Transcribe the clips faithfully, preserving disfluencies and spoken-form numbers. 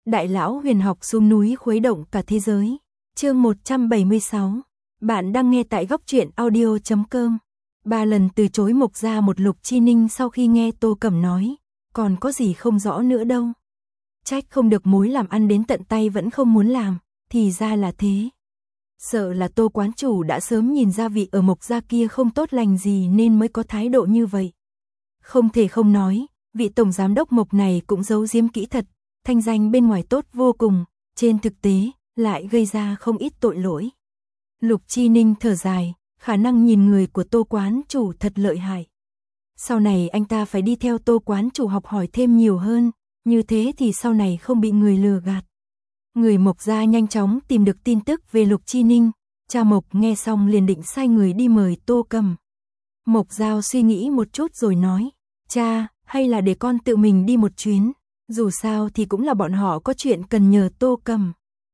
Đại lão huyền học xuống núi khuấy động cả thế giới. Chương một trăm bảy mươi sáu. Bạn đang nghe tại góc truyện audio chấm com. Ba lần từ chối Mộc Gia một Lục Chi Ninh sau khi nghe Tô Cẩm nói, còn có gì không rõ nữa đâu. Trách không được mối làm ăn đến tận tay vẫn không muốn làm, thì ra là thế. Sợ là Tô quán chủ đã sớm nhìn ra vị ở Mộc Gia kia không tốt lành gì nên mới có thái độ như vậy. Không thể không nói, vị tổng giám đốc Mộc này cũng giấu giếm kỹ thật, thanh danh bên ngoài tốt vô cùng, trên thực tế lại gây ra không ít tội lỗi. Lục Chi Ninh thở dài, khả năng nhìn người của Tô quán chủ thật lợi hại. Sau này anh ta phải đi theo Tô quán chủ học hỏi thêm nhiều hơn, như thế thì sau này không bị người lừa gạt. Người Mộc Gia nhanh chóng tìm được tin tức về Lục Chi Ninh, cha Mộc nghe xong liền định sai người đi mời Tô Cẩm. Mộc Giao suy nghĩ một chút rồi nói, cha, hay là để con tự mình đi một chuyến, dù sao thì cũng là bọn họ có chuyện cần nhờ Tô Cẩm.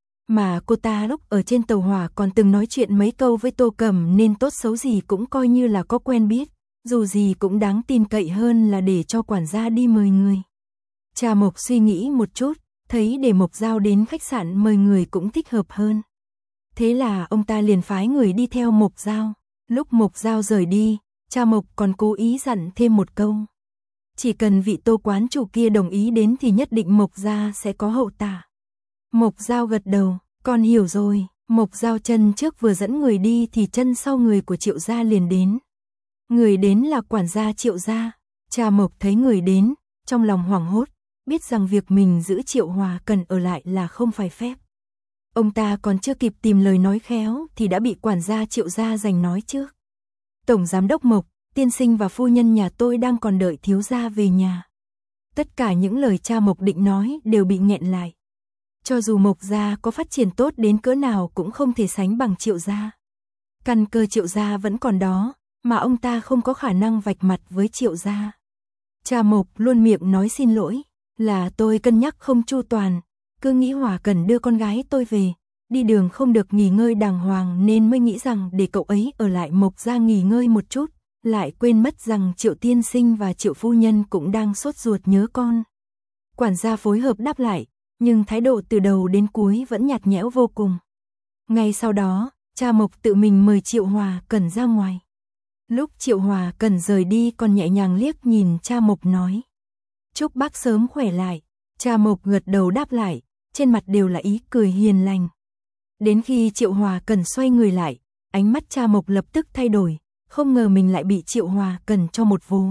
Mà cô ta lúc ở trên tàu hỏa còn từng nói chuyện mấy câu với Tô Cẩm nên tốt xấu gì cũng coi như là có quen biết, dù gì cũng đáng tin cậy hơn là để cho quản gia đi mời người. Cha Mộc suy nghĩ một chút, thấy để Mộc Giao đến khách sạn mời người cũng thích hợp hơn. Thế là ông ta liền phái người đi theo Mộc Giao. Lúc Mộc Giao rời đi, cha Mộc còn cố ý dặn thêm một câu. Chỉ cần vị Tô quán chủ kia đồng ý đến thì nhất định Mộc Gia sẽ có hậu tạ. Mộc Giao gật đầu, con hiểu rồi. Mộc Giao chân trước vừa dẫn người đi thì chân sau người của Triệu Gia liền đến. Người đến là quản gia Triệu Gia. Cha Mộc thấy người đến, trong lòng hoảng hốt, biết rằng việc mình giữ Triệu Hòa cần ở lại là không phải phép. Ông ta còn chưa kịp tìm lời nói khéo thì đã bị quản gia Triệu Gia giành nói trước. Tổng giám đốc Mộc, tiên sinh và phu nhân nhà tôi đang còn đợi thiếu gia về nhà. Tất cả những lời cha Mộc định nói đều bị nghẹn lại. Cho dù Mộc Gia có phát triển tốt đến cỡ nào cũng không thể sánh bằng Triệu Gia. Căn cơ Triệu Gia vẫn còn đó, mà ông ta không có khả năng vạch mặt với Triệu Gia. Cha Mộc luôn miệng nói xin lỗi, là tôi cân nhắc không chu toàn, cứ nghĩ Hòa cần đưa con gái tôi về, đi đường không được nghỉ ngơi đàng hoàng nên mới nghĩ rằng để cậu ấy ở lại Mộc Gia nghỉ ngơi một chút, lại quên mất rằng Triệu tiên sinh và Triệu phu nhân cũng đang sốt ruột nhớ con. Quản gia phối hợp đáp lại, nhưng thái độ từ đầu đến cuối vẫn nhạt nhẽo vô cùng. Ngay sau đó, cha Mộc tự mình mời Triệu Hòa Cẩn ra ngoài. Lúc Triệu Hòa Cẩn rời đi còn nhẹ nhàng liếc nhìn cha Mộc nói, chúc bác sớm khỏe lại. Cha Mộc gật đầu đáp lại, trên mặt đều là ý cười hiền lành. Đến khi Triệu Hòa Cẩn xoay người lại, ánh mắt cha Mộc lập tức thay đổi, không ngờ mình lại bị Triệu Hòa Cẩn cho một vố.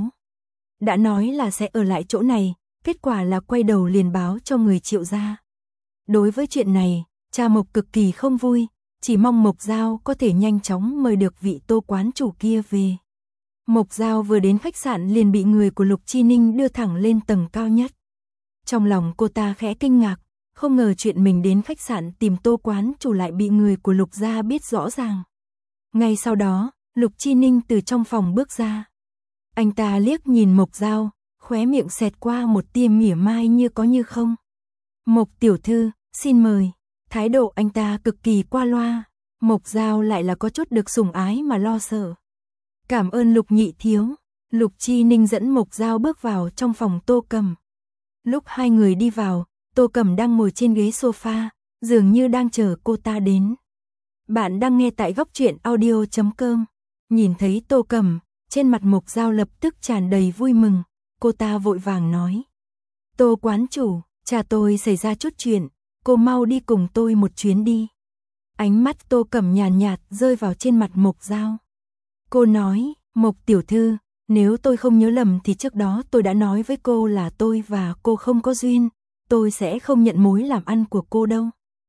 Đã nói là sẽ ở lại chỗ này, kết quả là quay đầu liền báo cho người Triệu Gia. Đối với chuyện này, cha Mộc cực kỳ không vui, chỉ mong Mộc Giao có thể nhanh chóng mời được vị Tô quán chủ kia về. Mộc Giao vừa đến khách sạn liền bị người của Lục Chi Ninh đưa thẳng lên tầng cao nhất. Trong lòng cô ta khẽ kinh ngạc, không ngờ chuyện mình đến khách sạn tìm Tô quán chủ lại bị người của Lục Gia biết rõ ràng. Ngay sau đó, Lục Chi Ninh từ trong phòng bước ra. Anh ta liếc nhìn Mộc Giao, khóe miệng xẹt qua một tia mỉa mai như có như không. Mộc tiểu thư, xin mời. Thái độ anh ta cực kỳ qua loa, Mộc Giao lại là có chút được sủng ái mà lo sợ. Cảm ơn Lục nhị thiếu. Lục Chi Ninh dẫn Mộc Giao bước vào trong phòng Tô Cẩm. Lúc hai người đi vào, Tô Cẩm đang ngồi trên ghế sofa, dường như đang chờ cô ta đến. Bạn đang nghe tại góc truyện audio chấm com. Nhìn thấy Tô Cẩm, trên mặt Mộc Giao lập tức tràn đầy vui mừng, cô ta vội vàng nói. Tô quán chủ, cha tôi xảy ra chút chuyện, cô mau đi cùng tôi một chuyến đi. Ánh mắt Tô Cẩm nhàn nhạt, nhạt rơi vào trên mặt Mộc Giao. Cô nói, Mộc tiểu thư, nếu tôi không nhớ lầm thì trước đó tôi đã nói với cô là tôi và cô không có duyên, tôi sẽ không nhận mối làm ăn của cô đâu.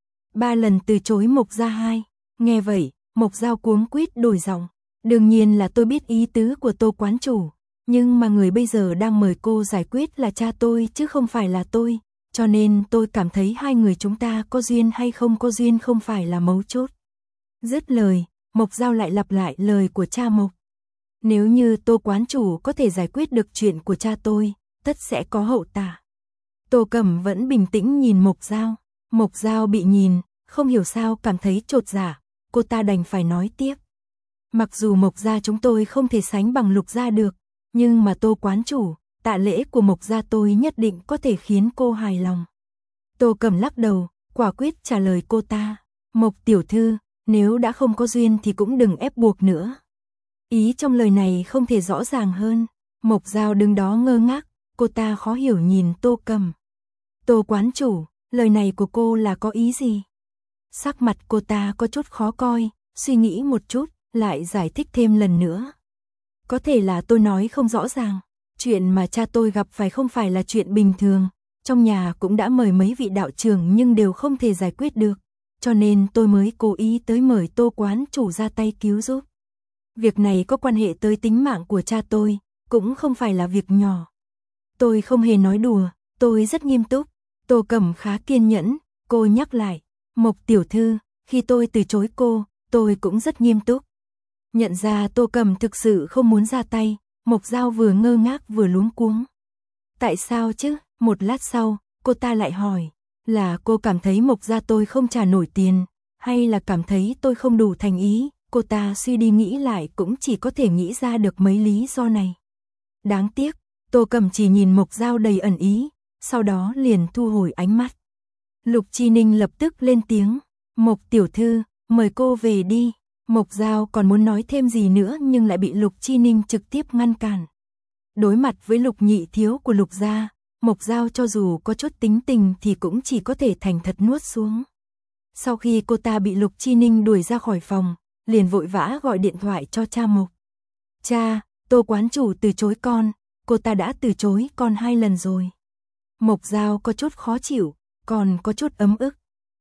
Ba lần từ chối Mộc Gia hai. Nghe vậy, Mộc Giao cuống quýt đổi giọng. Đương nhiên là tôi biết ý tứ của Tô quán chủ, nhưng mà người bây giờ đang mời cô giải quyết là cha tôi chứ không phải là tôi, cho nên tôi cảm thấy hai người chúng ta có duyên hay không có duyên không phải là mấu chốt. Dứt lời, Mộc Giao lại lặp lại lời của cha Mộc. Nếu như Tô quán chủ có thể giải quyết được chuyện của cha tôi, tất sẽ có hậu tạ. Tô Cẩm vẫn bình tĩnh nhìn Mộc Giao. Mộc Giao bị nhìn, không hiểu sao cảm thấy chột dạ, cô ta đành phải nói tiếp. Mặc dù Mộc Gia chúng tôi không thể sánh bằng Lục Gia được, nhưng mà Tô quán chủ, tạ lễ của Mộc Gia tôi nhất định có thể khiến cô hài lòng. Tô Cầm lắc đầu, quả quyết trả lời cô ta. Mộc tiểu thư, nếu đã không có duyên thì cũng đừng ép buộc nữa. Ý trong lời này không thể rõ ràng hơn. Mộc Dao đứng đó ngơ ngác, cô ta khó hiểu nhìn Tô Cầm. Tô quán chủ, lời này của cô là có ý gì? Sắc mặt cô ta có chút khó coi, suy nghĩ một chút, lại giải thích thêm lần nữa. Có thể là tôi nói không rõ ràng, chuyện mà cha tôi gặp phải không phải là chuyện bình thường, trong nhà cũng đã mời mấy vị đạo trưởng nhưng đều không thể giải quyết được, cho nên tôi mới cố ý tới mời Tô quán chủ ra tay cứu giúp. Việc này có quan hệ tới tính mạng của cha tôi, cũng không phải là việc nhỏ. Tôi không hề nói đùa, tôi rất nghiêm túc. Tô Cầm khá kiên nhẫn, cô nhắc lại, Mộc tiểu thư, khi tôi từ chối cô, tôi cũng rất nghiêm túc. Nhận ra Tô Cầm thực sự không muốn ra tay, Mộc Dao vừa ngơ ngác vừa luống cuống. Tại sao chứ? Một lát sau, cô ta lại hỏi, là cô cảm thấy Mộc gia tôi không trả nổi tiền, hay là cảm thấy tôi không đủ thành ý? Cô ta suy đi nghĩ lại cũng chỉ có thể nghĩ ra được mấy lý do này. Đáng tiếc, Tô Cầm chỉ nhìn Mộc Dao đầy ẩn ý, sau đó liền thu hồi ánh mắt. Lục Chi Ninh lập tức lên tiếng, Mộc tiểu thư, mời cô về đi. Mộc Dao còn muốn nói thêm gì nữa nhưng lại bị Lục Chi Ninh trực tiếp ngăn cản. Đối mặt với Lục nhị thiếu của Lục gia, Mộc Dao cho dù có chút tính tình thì cũng chỉ có thể thành thật nuốt xuống. Sau khi cô ta bị Lục Chi Ninh đuổi ra khỏi phòng, liền vội vã gọi điện thoại cho cha Mộc. Cha, Tô quán chủ từ chối con, cô ta đã từ chối con hai lần rồi. Mộc Dao có chút khó chịu, còn có chút ấm ức.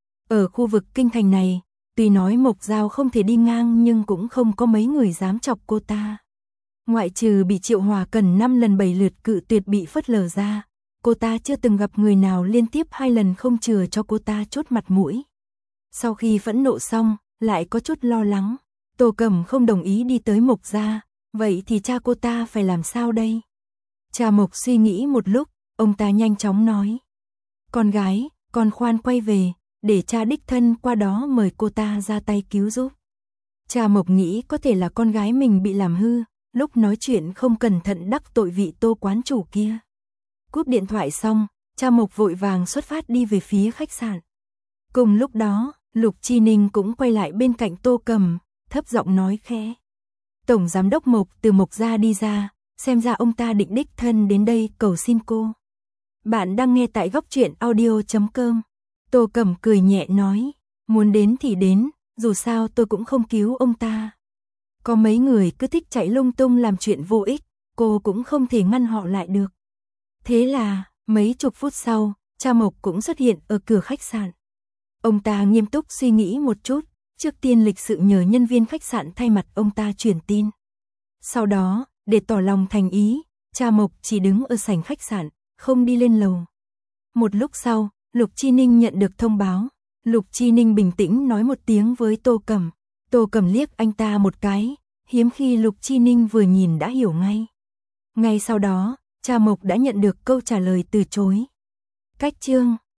Ở khu vực kinh thành này, tuy nói Mộc Dao không thể đi ngang nhưng cũng không có mấy người dám chọc cô ta. Ngoại trừ bị Triệu Hòa Cần năm lần bảy lượt cự tuyệt bị phớt lờ ra, cô ta chưa từng gặp người nào liên tiếp hai lần không chừa cho cô ta chút mặt mũi. Sau khi phẫn nộ xong, lại có chút lo lắng. Tô Cầm không đồng ý đi tới Mộc gia, vậy thì cha cô ta phải làm sao đây? Cha Mộc suy nghĩ một lúc, ông ta nhanh chóng nói. Con gái, con khoan quay về, để cha đích thân qua đó mời cô ta ra tay cứu giúp. Cha Mộc nghĩ có thể là con gái mình bị làm hư, lúc nói chuyện không cẩn thận đắc tội vị Tô quán chủ kia. Cúp điện thoại xong, cha Mộc vội vàng xuất phát đi về phía khách sạn. Cùng lúc đó, Lục Chi Ninh cũng quay lại bên cạnh Tô Cầm, thấp giọng nói khẽ. Tổng giám đốc Mộc từ Mộc gia đi ra, xem ra ông ta định đích thân đến đây cầu xin cô. Bạn đang nghe tại góc truyện audio chấm com. Tô Cầm cười nhẹ nói, muốn đến thì đến, dù sao tôi cũng không cứu ông ta. Có mấy người cứ thích chạy lung tung làm chuyện vô ích, cô cũng không thể ngăn họ lại được. Thế là, mấy chục phút sau, cha Mộc cũng xuất hiện ở cửa khách sạn. Ông ta nghiêm túc suy nghĩ một chút, trước tiên lịch sự nhờ nhân viên khách sạn thay mặt ông ta truyền tin. Sau đó, để tỏ lòng thành ý, cha Mộc chỉ đứng ở sảnh khách sạn, không đi lên lầu. Một lúc sau, Lục Chi Ninh nhận được thông báo. Lục Chi Ninh bình tĩnh nói một tiếng với Tô Cầm. Tô Cầm liếc anh ta một cái, hiếm khi Lục Chi Ninh vừa nhìn đã hiểu ngay. Ngay sau đó, cha Mộc đã nhận được câu trả lời từ chối. Cách chương